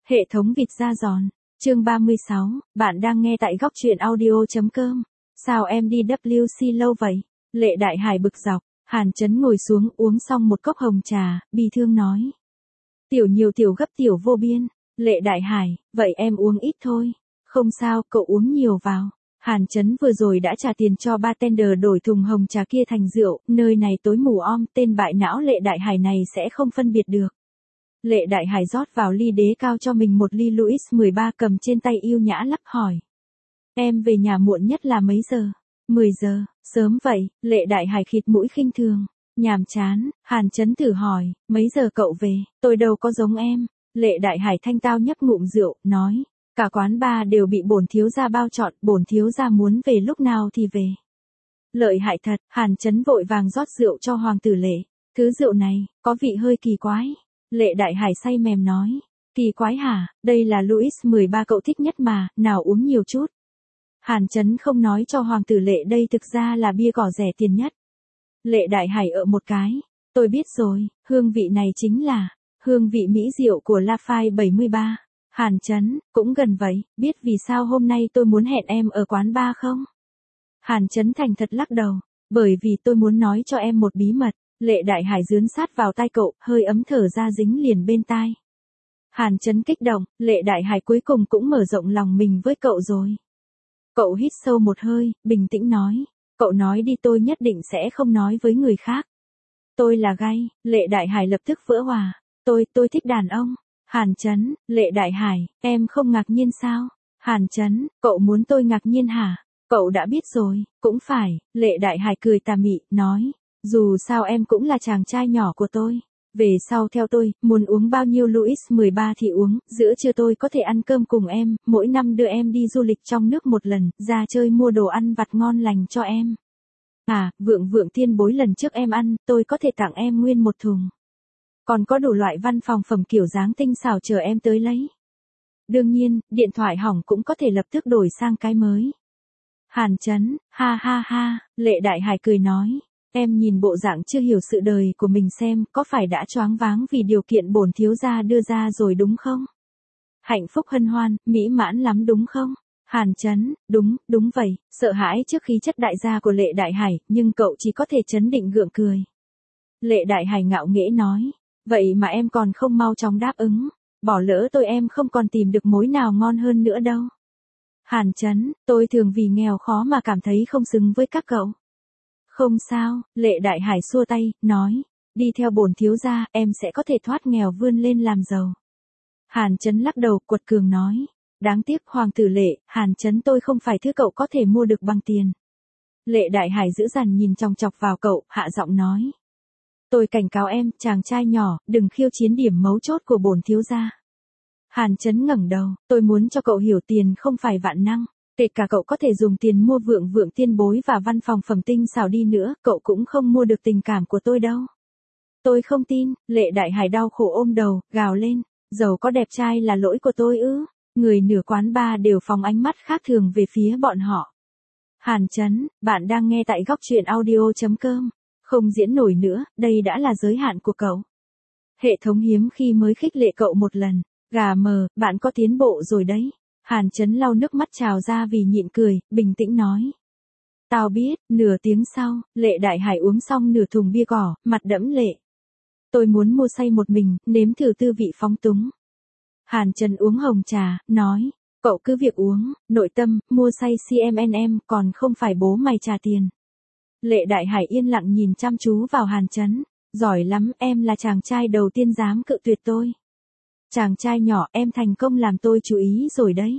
Hệ thống vịt da giòn. Chương 36, bạn đang nghe tại góc truyện audio.com. Sao em đi WC lâu vậy? Lệ Đại Hải bực dọc. Hàn Chấn ngồi xuống uống xong một cốc hồng trà, bi thương nói. Tiểu nhiều tiểu gấp tiểu vô biên. Lệ Đại Hải, vậy em uống ít thôi. Không sao, cậu uống nhiều vào. Hàn Chấn vừa rồi đã trả tiền cho bartender đổi thùng hồng trà kia thành rượu, nơi này tối mù om, tên bại não Lệ Đại Hải này sẽ không phân biệt được. Lệ Đại Hải rót vào ly đế cao cho mình một ly Louis 13 cầm trên tay yêu nhã lắp hỏi. Em về nhà muộn nhất là mấy giờ? 10 giờ, sớm vậy. Lệ Đại Hải khịt mũi khinh thường. Nhàm chán. Hàn Chấn thử hỏi, mấy giờ cậu về? Tôi đâu có giống em. Lệ Đại Hải thanh tao nhấp ngụm rượu, nói. Cả quán bar đều bị bổn thiếu gia bao trọn, bổn thiếu gia muốn về lúc nào thì về. Lợi hại thật. Hàn Chấn vội vàng rót rượu cho hoàng tử Lệ. Thứ rượu này, có vị hơi kỳ quái. Lệ Đại Hải say mềm nói. Kỳ quái hả? Đây là Louis 13 cậu thích nhất mà, nào uống nhiều chút. Hàn Chấn không nói cho hoàng tử Lệ đây thực ra là bia cỏ rẻ tiền nhất. Lệ Đại Hải ợ một cái. Tôi biết rồi, hương vị này chính là hương vị mỹ rượu của Lafite 73. Hàn Chấn, cũng gần vậy, biết vì sao hôm nay tôi muốn hẹn em ở quán bar không? Hàn Chấn thành thật lắc đầu. Bởi vì tôi muốn nói cho em một bí mật. Lệ Đại Hải dướn sát vào tai cậu, hơi ấm thở ra dính liền bên tai. Hàn Chấn kích động, Lệ Đại Hải cuối cùng cũng mở rộng lòng mình với cậu rồi. Cậu hít sâu một hơi, bình tĩnh nói. Cậu nói đi, tôi nhất định sẽ không nói với người khác. Tôi là gay. Lệ Đại Hải lập tức vỡ hòa. Tôi thích đàn ông. Hàn Chấn, Lệ Đại Hải, em không ngạc nhiên sao? Hàn Chấn, cậu muốn tôi ngạc nhiên hả? Cậu đã biết rồi, cũng phải. Lệ Đại Hải cười tà mị, nói. Dù sao em cũng là chàng trai nhỏ của tôi. Về sau theo tôi, muốn uống bao nhiêu Louis 13 thì uống, giữa trưa tôi có thể ăn cơm cùng em, mỗi năm đưa em đi du lịch trong nước một lần, ra chơi mua đồ ăn vặt ngon lành cho em. À, vượng vượng tiên bối lần trước em ăn, tôi có thể tặng em nguyên một thùng. Còn có đủ loại văn phòng phẩm kiểu dáng tinh xảo chờ em tới lấy. Đương nhiên, điện thoại hỏng cũng có thể lập tức đổi sang cái mới. Hàn Chấn, ha ha ha, Lệ Đại Hải cười nói. Em nhìn bộ dạng chưa hiểu sự đời của mình xem, có phải đã choáng váng vì điều kiện bổn thiếu gia đưa ra rồi đúng không? Hạnh phúc hân hoan, mỹ mãn lắm đúng không? Hàn Chấn, đúng vậy, sợ hãi trước khí chất đại gia của Lệ Đại Hải, nhưng cậu chỉ có thể trấn định gượng cười. Lệ Đại Hải ngạo nghễ nói, vậy mà em còn không mau chóng đáp ứng, bỏ lỡ tôi em không còn tìm được mối nào ngon hơn nữa đâu. Hàn Chấn, tôi thường vì nghèo khó mà cảm thấy không xứng với các cậu. Không sao, Lệ Đại Hải xua tay, nói, đi theo bổn thiếu gia, em sẽ có thể thoát nghèo vươn lên làm giàu. Hàn Chấn lắc đầu, quật cường nói, đáng tiếc hoàng tử Lệ, Hàn Chấn tôi không phải thứ cậu có thể mua được bằng tiền. Lệ Đại Hải dữ dằn nhìn chòng chọc vào cậu, hạ giọng nói. Tôi cảnh cáo em, chàng trai nhỏ, đừng khiêu chiến điểm mấu chốt của bổn thiếu gia. Hàn Chấn ngẩng đầu, tôi muốn cho cậu hiểu tiền không phải vạn năng. Kể cả cậu có thể dùng tiền mua vượng vượng tiên bối và văn phòng phẩm tinh xảo đi nữa, cậu cũng không mua được tình cảm của tôi đâu. Tôi không tin. Lệ Đại Hải đau khổ ôm đầu, gào lên. Giàu có đẹp trai là lỗi của tôi ư? Người nửa quán bar đều phóng ánh mắt khác thường về phía bọn họ. Hàn Chấn, bạn đang nghe tại góc truyện audio.com. Không diễn nổi nữa, đây đã là giới hạn của cậu. Hệ thống hiếm khi mới khích lệ cậu một lần. Gà mờ, bạn có tiến bộ rồi đấy. Hàn Chấn lau nước mắt trào ra vì nhịn cười, bình tĩnh nói. Tao biết. Nửa tiếng sau, Lệ Đại Hải uống xong nửa thùng bia cỏ, mặt đẫm lệ. Tôi muốn mua say một mình, nếm thử tư vị phóng túng. Hàn Chấn uống hồng trà, nói. Cậu cứ việc uống, nội tâm, mua say CMNM, còn không phải bố mày trả tiền. Lệ Đại Hải yên lặng nhìn chăm chú vào Hàn Chấn. Giỏi lắm, em là chàng trai đầu tiên dám cự tuyệt tôi. Chàng trai nhỏ, em thành công làm tôi chú ý rồi đấy.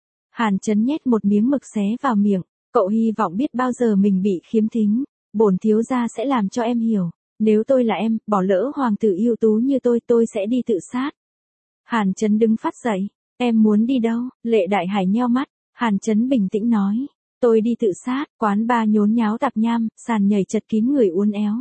Hàn Chấn nhét một miếng mực xé vào miệng. Cậu hy vọng biết bao giờ mình bị khiếm thính. Bổn thiếu gia sẽ làm cho em hiểu. Nếu tôi là em, bỏ lỡ hoàng tử ưu tú như tôi sẽ đi tự sát. Hàn Chấn đứng phát dậy. Em muốn đi đâu? Lệ Đại Hải nheo mắt. Hàn Chấn bình tĩnh nói. Tôi đi tự sát. Quán bar nhốn nháo tạp nham, sàn nhảy chật kín người uốn éo.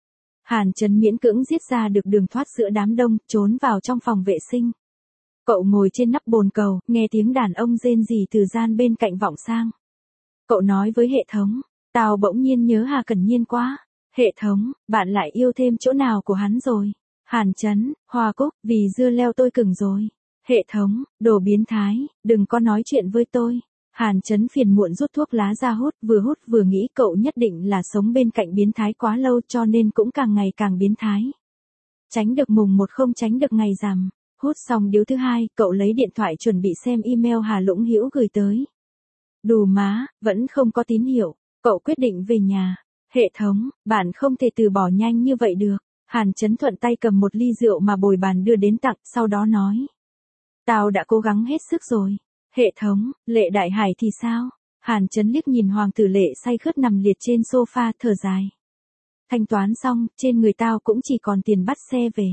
Hàn Chấn miễn cưỡng giết ra được đường thoát giữa đám đông, trốn vào trong phòng vệ sinh. Cậu ngồi trên nắp bồn cầu, nghe tiếng đàn ông rên rỉ từ gian bên cạnh vọng sang. Cậu nói với hệ thống, tao bỗng nhiên nhớ Hà Cẩn Nhiên quá. Hệ thống, bạn lại yêu thêm chỗ nào của hắn rồi? Hàn Chấn, Hoa Cúc, vì dưa leo tôi cứng rồi. Hệ thống, đồ biến thái, đừng có nói chuyện với tôi. Hàn Chấn phiền muộn rút thuốc lá ra hút vừa nghĩ cậu nhất định là sống bên cạnh biến thái quá lâu cho nên cũng càng ngày càng biến thái. Tránh được mùng một không tránh được ngày rằm. Hút xong điếu thứ hai, cậu lấy điện thoại chuẩn bị xem email Hà Lũng Hữu gửi tới. Đù má, vẫn không có tín hiệu, cậu quyết định về nhà. Hệ thống, bạn không thể từ bỏ nhanh như vậy được. Hàn Chấn thuận tay cầm một ly rượu mà bồi bàn đưa đến tặng, sau đó nói. Tao đã cố gắng hết sức rồi. Hệ thống, Lệ Đại Hải thì sao? Hàn Chấn liếc nhìn hoàng tử Lệ say khướt nằm liệt trên sofa thở dài. Thanh toán xong, trên người tao cũng chỉ còn tiền bắt xe về.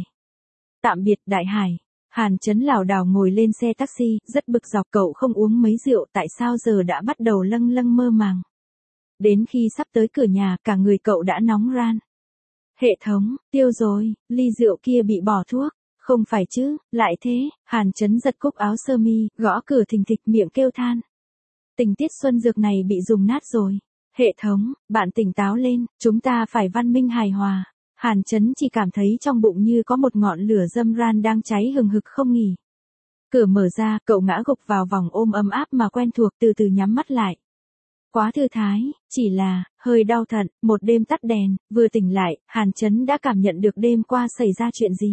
Tạm biệt Đại Hải. Hàn Chấn lảo đảo ngồi lên xe taxi, rất bực dọc cậu không uống mấy rượu tại sao giờ đã bắt đầu lâng lâng mơ màng. Đến khi sắp tới cửa nhà, cả người cậu đã nóng ran. Hệ thống, tiêu rồi, ly rượu kia bị bỏ thuốc. Không phải chứ, lại thế, Hàn Chấn giật cúc áo sơ mi, gõ cửa thình thịch miệng kêu than. Tình tiết xuân dược này bị dùng nát rồi. Hệ thống, bạn tỉnh táo lên, chúng ta phải văn minh hài hòa. Hàn Chấn chỉ cảm thấy trong bụng như có một ngọn lửa dâm ran đang cháy hừng hực không nghỉ. Cửa mở ra, cậu ngã gục vào vòng ôm ấm áp mà quen thuộc từ từ nhắm mắt lại. Quá thư thái, chỉ là, hơi đau thận, một đêm tắt đèn, vừa tỉnh lại, Hàn Chấn đã cảm nhận được đêm qua xảy ra chuyện gì.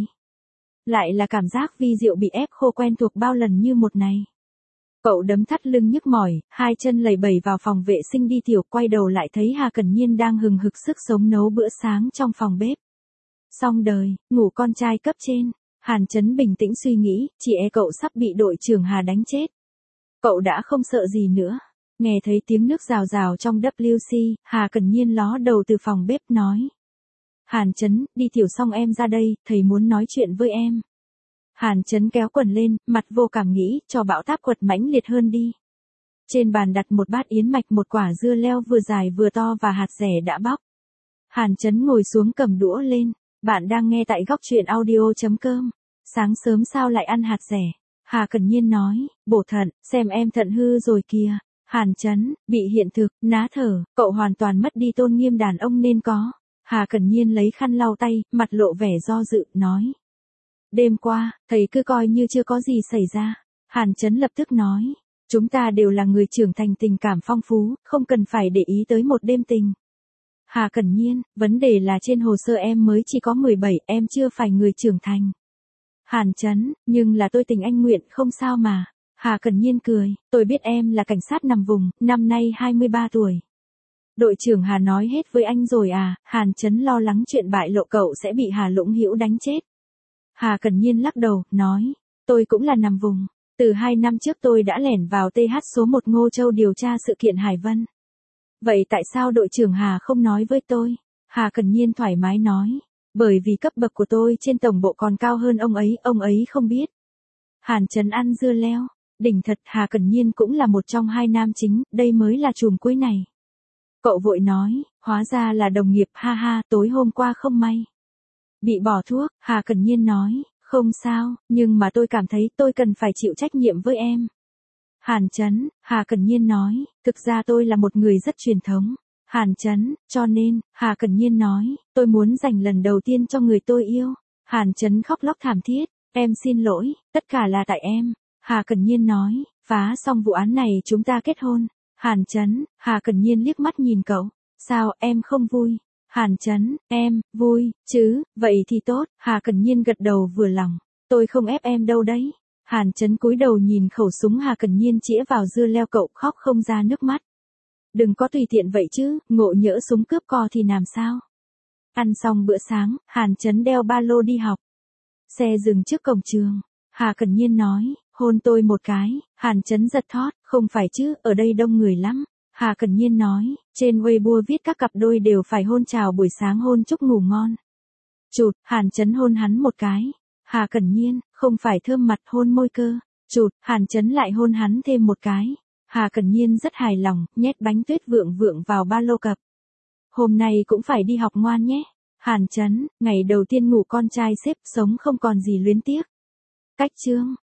Lại là cảm giác vi diệu bị ép khô quen thuộc bao lần như một này. Cậu đấm thắt lưng nhức mỏi, hai chân lầy bầy vào phòng vệ sinh đi tiểu, quay đầu lại thấy Hà Cẩn Nhiên đang hừng hực sức sống nấu bữa sáng trong phòng bếp. Xong đời, ngủ con trai cấp trên. Hàn Chấn bình tĩnh suy nghĩ, chỉ e cậu sắp bị đội trưởng Hà đánh chết. Cậu đã không sợ gì nữa. Nghe thấy tiếng nước rào rào trong WC, Hà Cẩn Nhiên ló đầu từ phòng bếp nói. Hàn Chấn, đi tiểu xong em ra đây, thầy muốn nói chuyện với em. Hàn Chấn kéo quần lên, mặt vô cảm nghĩ, cho bão táp quật mãnh liệt hơn đi. Trên bàn đặt một bát yến mạch, một quả dưa leo vừa dài vừa to và hạt dẻ đã bóc. Hàn Chấn ngồi xuống cầm đũa lên. Bạn đang nghe tại góc truyện audio.com. Sáng sớm sao lại ăn hạt dẻ? Hà Cẩn Nhiên nói, bổ thận, xem em thận hư rồi kìa. Hàn Chấn, bị hiện thực, ná thở, cậu hoàn toàn mất đi tôn nghiêm đàn ông nên có. Hà Cẩn Nhiên lấy khăn lau tay, mặt lộ vẻ do dự, nói. Đêm qua, thầy cứ coi như chưa có gì xảy ra. Hàn Chấn lập tức nói. Chúng ta đều là người trưởng thành tình cảm phong phú, không cần phải để ý tới một đêm tình. Hà Cẩn Nhiên, vấn đề là trên hồ sơ em mới chỉ có 17, em chưa phải người trưởng thành. Hàn Chấn, nhưng là tôi tình anh nguyện không sao mà. Hà Cẩn Nhiên cười, tôi biết em là cảnh sát nằm vùng, năm nay 23 tuổi. Đội trưởng Hà nói hết với anh rồi à? Hàn Chấn lo lắng chuyện bại lộ cậu sẽ bị Hà Lũng Hữu đánh chết. Hà Cẩn Nhiên lắc đầu, nói, tôi cũng là nằm vùng. Từ 2 năm trước tôi đã lẻn vào TH số 1 Ngô Châu điều tra sự kiện Hải Vân. Vậy tại sao đội trưởng Hà không nói với tôi? Hà Cẩn Nhiên thoải mái nói, bởi vì cấp bậc của tôi trên tổng bộ còn cao hơn ông ấy không biết. Hàn Chấn ăn dưa leo, đỉnh thật, Hà Cẩn Nhiên cũng là một trong 2 nam chính, đây mới là chùm cuối này. Cậu vội nói, hóa ra là đồng nghiệp, ha ha, tối hôm qua không may. Bị bỏ thuốc, Hà Cẩn Nhiên nói, không sao, nhưng mà tôi cảm thấy tôi cần phải chịu trách nhiệm với em. Hàn Chấn, Hà Cẩn Nhiên nói, thực ra tôi là một người rất truyền thống. Hàn Chấn, cho nên, Hà Cẩn Nhiên nói, tôi muốn dành lần đầu tiên cho người tôi yêu. Hàn Chấn khóc lóc thảm thiết, em xin lỗi, tất cả là tại em. Hà Cẩn Nhiên nói, phá xong vụ án này chúng ta kết hôn. Hàn Chấn, Hà Cẩn Nhiên liếc mắt nhìn cậu, sao em không vui? Hàn Chấn, em, vui, chứ, vậy thì tốt. Hà Cẩn Nhiên gật đầu vừa lòng, tôi không ép em đâu đấy. Hàn Chấn cúi đầu nhìn khẩu súng Hà Cẩn Nhiên chĩa vào dưa leo, cậu khóc không ra nước mắt. Đừng có tùy tiện vậy chứ, ngộ nhỡ súng cướp co thì làm sao? Ăn xong bữa sáng, Hàn Chấn đeo ba lô đi học. Xe dừng trước cổng trường. Hà Cẩn Nhiên nói, hôn tôi một cái. Hàn Chấn giật thót, không phải chứ, ở đây đông người lắm. Hà Cẩn Nhiên nói, trên Weibo viết các cặp đôi đều phải hôn chào buổi sáng, hôn chúc ngủ ngon. Chụt, Hàn Chấn hôn hắn một cái. Hà Cẩn Nhiên, không phải thơm mặt, hôn môi cơ. Chụt, Hàn Chấn lại hôn hắn thêm một cái. Hà Cẩn Nhiên rất hài lòng, nhét bánh tuyết vượng vượng vào ba lô cặp. Hôm nay cũng phải đi học ngoan nhé. Hàn Chấn, ngày đầu tiên ngủ con trai xếp, sống không còn gì luyến tiếc. Cách chương.